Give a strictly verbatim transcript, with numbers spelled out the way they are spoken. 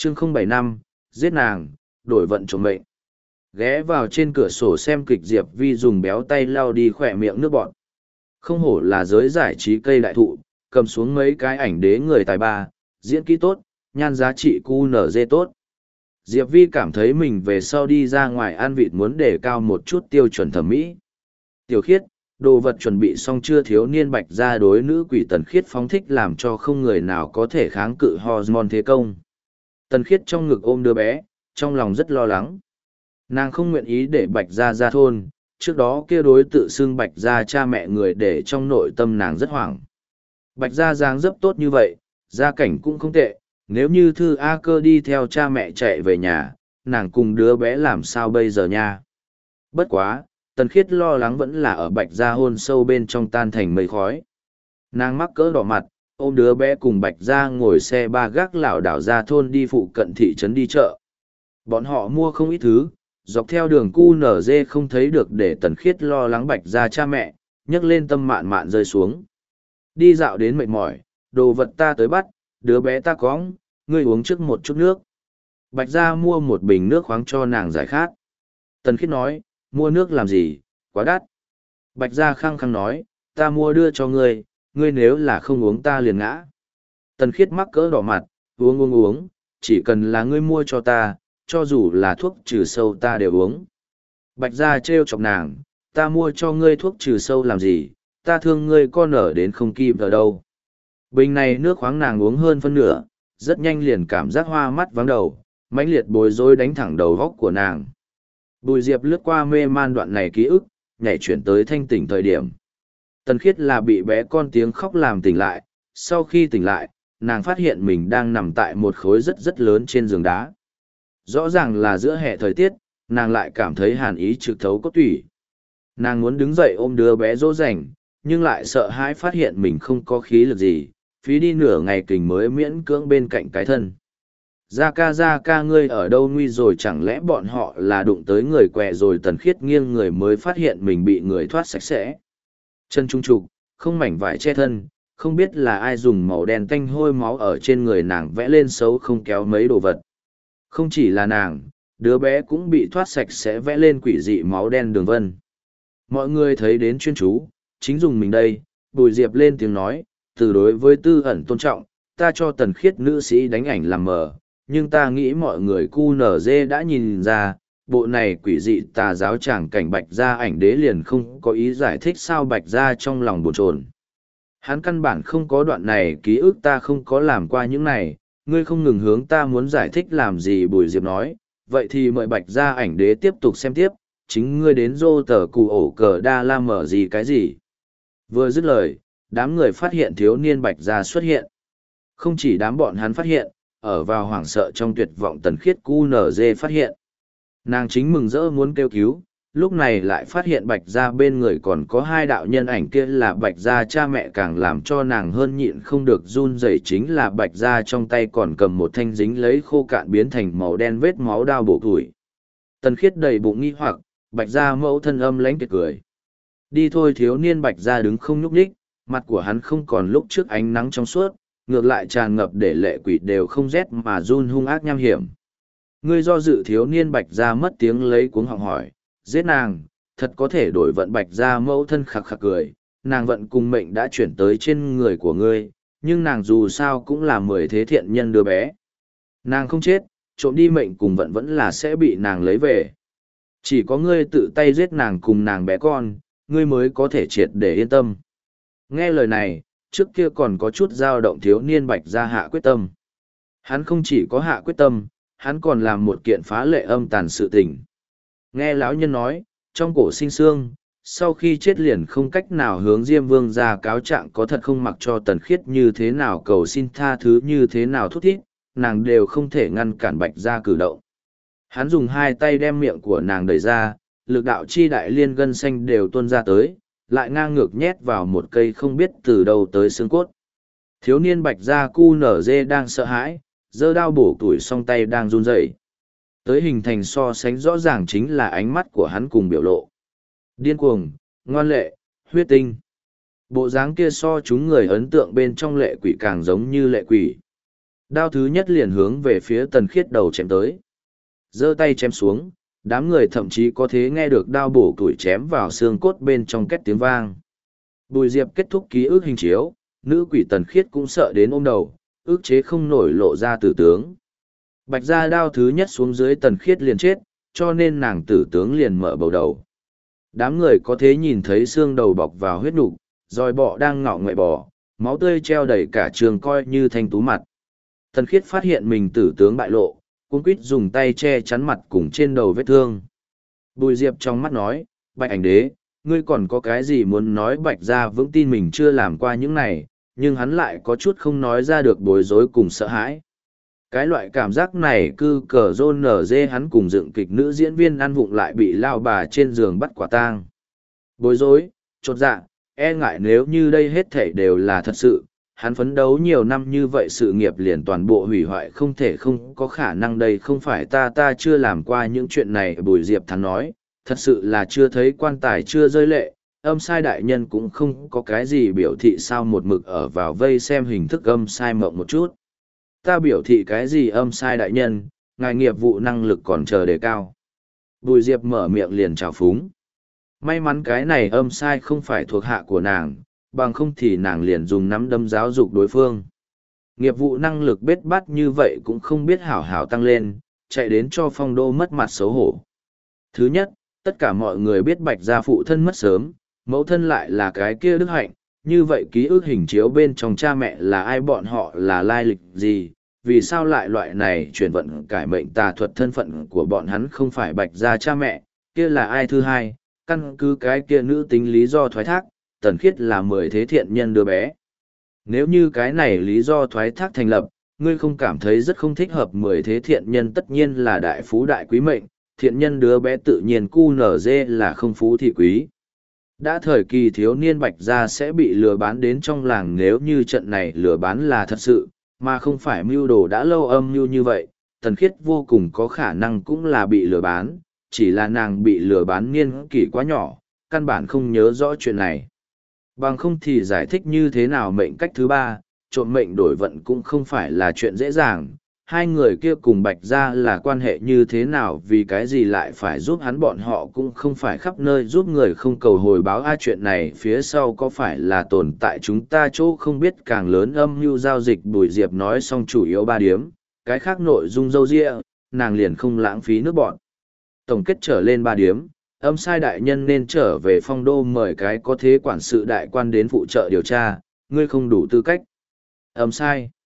chương không bảy năm, giết nàng, đổi vận trộm mệnh. Ghé vào trên cửa sổ xem kịch Diệp Vi dùng béo tay lau đi khỏe miệng nước bọt. Không hổ là giới giải trí cây đại thụ, cầm xuống mấy cái ảnh đế người tài ba, diễn kỹ tốt, nhan giá trị cu nở dê tốt. Diệp Vi cảm thấy mình về sau đi ra ngoài ăn vịt muốn đề cao một chút tiêu chuẩn thẩm mỹ. Tiểu Khiết, đồ vật chuẩn bị xong chưa? Thiếu niên Bạch Gia đối nữ quỷ Tần Khiết phóng thích làm cho không người nào có thể kháng cự hormone thế công. Tần Khiết trong ngực ôm đứa bé, trong lòng rất lo lắng. Nàng không nguyện ý để Bạch Gia ra thôn, trước đó kia đối tự xưng Bạch Gia cha mẹ người để trong nội tâm nàng rất hoảng. Bạch Gia dáng dấp tốt như vậy, gia cảnh cũng không tệ, nếu như Thư A Cơ đi theo cha mẹ chạy về nhà, nàng cùng đứa bé làm sao bây giờ nha? Bất quá, Tần Khiết lo lắng vẫn là ở Bạch Gia hôn sâu bên trong tan thành mây khói. Nàng mắc cỡ đỏ mặt, ôm đứa bé cùng Bạch Gia ngồi xe ba gác lảo đảo ra thôn đi phụ cận thị trấn đi chợ. Bọn họ mua không ít thứ, dọc theo đường cu nở dê không thấy được để Tần Khiết lo lắng Bạch Gia cha mẹ, nhấc lên tâm mạn mạn rơi xuống. Đi dạo đến mệt mỏi, đồ vật ta tới bắt, đứa bé ta cóng, ngươi uống trước một chút nước. Bạch Gia mua một bình nước khoáng cho nàng giải khát. Tần Khiết nói, mua nước làm gì, quá đắt. Bạch Gia khăng khăng nói, ta mua đưa cho ngươi, ngươi nếu là không uống ta liền ngã. Tần Khiết mắc cỡ đỏ mặt, uống uống uống, chỉ cần là ngươi mua cho ta, cho dù là thuốc trừ sâu ta đều uống. Bạch Gia trêu chọc nàng, ta mua cho ngươi thuốc trừ sâu làm gì, ta thương ngươi con ở đến không kịp ở đâu. Bình này nước khoáng nàng uống hơn phân nửa, rất nhanh liền cảm giác hoa mắt vắng đầu, mãnh liệt bối rối đánh thẳng đầu góc của nàng. Bùi Diệp lướt qua mê man đoạn này ký ức, nhảy chuyển tới thanh tỉnh thời điểm. Tần Khiết là bị bé con tiếng khóc làm tỉnh lại, sau khi tỉnh lại, nàng phát hiện mình đang nằm tại một khối rất rất lớn trên giường đá. Rõ ràng là giữa hè thời tiết, nàng lại cảm thấy hàn ý trực thấu cốt tủy. Nàng muốn đứng dậy ôm đứa bé dỗ dành, nhưng lại sợ hãi phát hiện mình không có khí lực gì, phí đi nửa ngày kình mới miễn cưỡng bên cạnh cái thân. Gia ca gia ca ngươi ở đâu nguy rồi, chẳng lẽ bọn họ là đụng tới người què rồi? Tần Khiết nghiêng người mới phát hiện mình bị người thoát sạch sẽ. Chân trung trục, không mảnh vải che thân, không biết là ai dùng màu đen tanh hôi máu ở trên người nàng vẽ lên xấu không kéo mấy đồ vật. Không chỉ là nàng, đứa bé cũng bị thoát sạch sẽ vẽ lên quỷ dị máu đen đường vân. Mọi người thấy đến chuyên chú, chính dùng mình đây, Bùi Diệp lên tiếng nói, từ đối với tư ẩn tôn trọng, ta cho Tần Khiết nữ sĩ đánh ảnh làm mờ, nhưng ta nghĩ mọi người cu nở dê đã nhìn ra, bộ này quỷ dị tà giáo tràng cảnh Bạch Gia ảnh đế liền không có ý giải thích sao Bạch Gia trong lòng bồn chồn. Hắn căn bản không có đoạn này ký ức, ta không có làm qua những này, ngươi không ngừng hướng ta muốn giải thích làm gì? Bùi Diệp nói, vậy thì mời Bạch Gia ảnh đế tiếp tục xem tiếp, chính ngươi đến rô tờ cụ ổ cờ đa la mở gì cái gì. Vừa dứt lời, đám người phát hiện thiếu niên Bạch Gia xuất hiện. Không chỉ đám bọn hắn phát hiện, ở vào hoảng sợ trong tuyệt vọng Tần Khiết cu nở dê phát hiện. Nàng chính mừng rỡ muốn kêu cứu, lúc này lại phát hiện Bạch Gia bên người còn có hai đạo nhân ảnh, kia là Bạch Gia cha mẹ, càng làm cho nàng hơn nhịn không được run rẩy chính là Bạch Gia trong tay còn cầm một thanh dính lấy khô cạn biến thành màu đen vết máu đao bổ tuổi. Tần Khiết đầy bụng nghi hoặc, Bạch Gia mẫu thân âm lãnh kiệt cười. Đi thôi. Thiếu niên Bạch Gia đứng không nhúc nhích, mặt của hắn không còn lúc trước ánh nắng trong suốt, ngược lại tràn ngập để lệ quỷ đều không rét mà run hung ác nham hiểm. Ngươi do dự? Thiếu niên Bạch Gia mất tiếng lấy cuống họng hỏi, giết nàng, thật có thể đổi vận? Bạch Gia mẫu thân khặc khặc cười, nàng vận cùng mệnh đã chuyển tới trên người của ngươi, nhưng nàng dù sao cũng là mười thế thiện nhân đứa bé. Nàng không chết, trộm đi mệnh cùng vận vẫn là sẽ bị nàng lấy về. Chỉ có ngươi tự tay giết nàng cùng nàng bé con, ngươi mới có thể triệt để yên tâm. Nghe lời này, trước kia còn có chút dao động thiếu niên Bạch Gia hạ quyết tâm. Hắn không chỉ có hạ quyết tâm, hắn còn làm một kiện phá lệ âm tàn sự tình. Nghe lão nhân nói, trong cổ sinh xương, sau khi chết liền không cách nào hướng Diêm Vương ra cáo trạng, có thật không? Mặc cho Tần Khiết như thế nào cầu xin tha thứ, như thế nào thút thít, nàng đều không thể ngăn cản Bạch Gia cử động. Hắn dùng hai tay đem miệng của nàng đẩy ra, lực đạo chi đại liên gân xanh đều tuôn ra tới, lại ngang ngược nhét vào một cây không biết từ đâu tới xương cốt. Thiếu niên Bạch Gia cu nở dê đang sợ hãi, giơ đao bổ tuổi song tay đang run rẩy. Tới hình thành so sánh rõ ràng chính là ánh mắt của hắn cùng biểu lộ. Điên cuồng, ngoan lệ, huyết tinh. Bộ dáng kia so chúng người ấn tượng bên trong lệ quỷ càng giống như lệ quỷ. Đao thứ nhất liền hướng về phía Tần Khiết đầu chém tới. Giơ tay chém xuống, đám người thậm chí có thể nghe được đao bổ củi chém vào xương cốt bên trong két tiếng vang. Bùi Diệp kết thúc ký ức hình chiếu, nữ quỷ Tần Khiết cũng sợ đến ôm đầu, ức chế không nổi lộ ra tử tướng. Bạch ra đao thứ nhất xuống dưới Tần Khiết liền chết, cho nên nàng tử tướng liền mở bầu đầu. Đám người có thể nhìn thấy xương đầu bọc vào huyết nục, roi bọ đang ngọ ngoại bò, máu tươi treo đầy cả trường coi như thanh tú mặt. Tần Khiết phát hiện mình tử tướng bại lộ, cuống quýt dùng tay che chắn mặt cùng trên đầu vết thương. Bùi Diệp trong mắt nói, Bạch ảnh đế, ngươi còn có cái gì muốn nói? Bạch ra vững tin mình chưa làm qua những này, nhưng hắn lại có chút không nói ra được, bối rối cùng sợ hãi. Cái loại cảm giác này cư cờ rôn nở dê hắn cùng dựng kịch nữ diễn viên ăn vụng lại bị lao bà trên giường bắt quả tang. Bối rối, chột dạ, e ngại nếu như đây hết thảy đều là thật sự, hắn phấn đấu nhiều năm như vậy sự nghiệp liền toàn bộ hủy hoại, không thể không có khả năng. Đây không phải ta ta chưa làm qua những chuyện này. Bùi Diệp thắn nói, thật sự là chưa thấy quan tài chưa rơi lệ, âm sai đại nhân cũng không có cái gì biểu thị sao một mực ở vào vây xem hình thức âm sai mộng một chút. Ta biểu thị cái gì âm sai đại nhân, ngài nghiệp vụ năng lực còn chờ đề cao. Bùi Diệp mở miệng liền trào phúng. May mắn cái này âm sai không phải thuộc hạ của nàng, bằng không thì nàng liền dùng nắm đấm giáo dục đối phương. Nghiệp vụ năng lực bết bát như vậy cũng không biết hảo hảo tăng lên, chạy đến cho Phong Đô mất mặt xấu hổ. Thứ nhất, tất cả mọi người biết Bạch gia phụ thân mất sớm, mẫu thân lại là cái kia đức hạnh, như vậy ký ức hình chiếu bên trong cha mẹ là ai, bọn họ là lai lịch gì, vì sao lại loại này chuyển vận cải mệnh tà thuật, thân phận của bọn hắn không phải Bạch gia cha mẹ, kia là ai? Thứ hai, căn cứ cái kia nữ tính lý do thoái thác, Tần Khiết là mười thế thiện nhân đứa bé. Nếu như cái này lý do thoái thác thành lập, ngươi không cảm thấy rất không thích hợp? Mười thế thiện nhân tất nhiên là đại phú đại quý mệnh, thiện nhân đứa bé tự nhiên cu nở dê là không phú thì quý. Đã thời kỳ thiếu niên Bạch gia sẽ bị lừa bán đến trong làng, nếu như trận này lừa bán là thật sự, mà không phải mưu đồ đã lâu âm mưu như vậy, Tần Khiết vô cùng có khả năng cũng là bị lừa bán, chỉ là nàng bị lừa bán niên kỷ quá nhỏ, căn bản không nhớ rõ chuyện này. Bằng không thì giải thích như thế nào? Mệnh cách thứ ba, trộm mệnh đổi vận cũng không phải là chuyện dễ dàng. Hai người kia cùng Bạch gia là quan hệ như thế nào, vì cái gì lại phải giúp hắn? Bọn họ cũng không phải khắp nơi giúp người không cầu hồi báo. A, chuyện này phía sau có phải là tồn tại chúng ta chỗ không biết càng lớn âm mưu giao dịch? Bùi Diệp nói xong chủ yếu ba điếm, cái khác nội dung dâu dịa, nàng liền không lãng phí nước bọn. Tổng kết trở lên ba điếm, âm sai đại nhân nên trở về Phong Đô mời cái có thế quản sự đại quan đến phụ trợ điều tra, ngươi không đủ tư cách. Âm sai.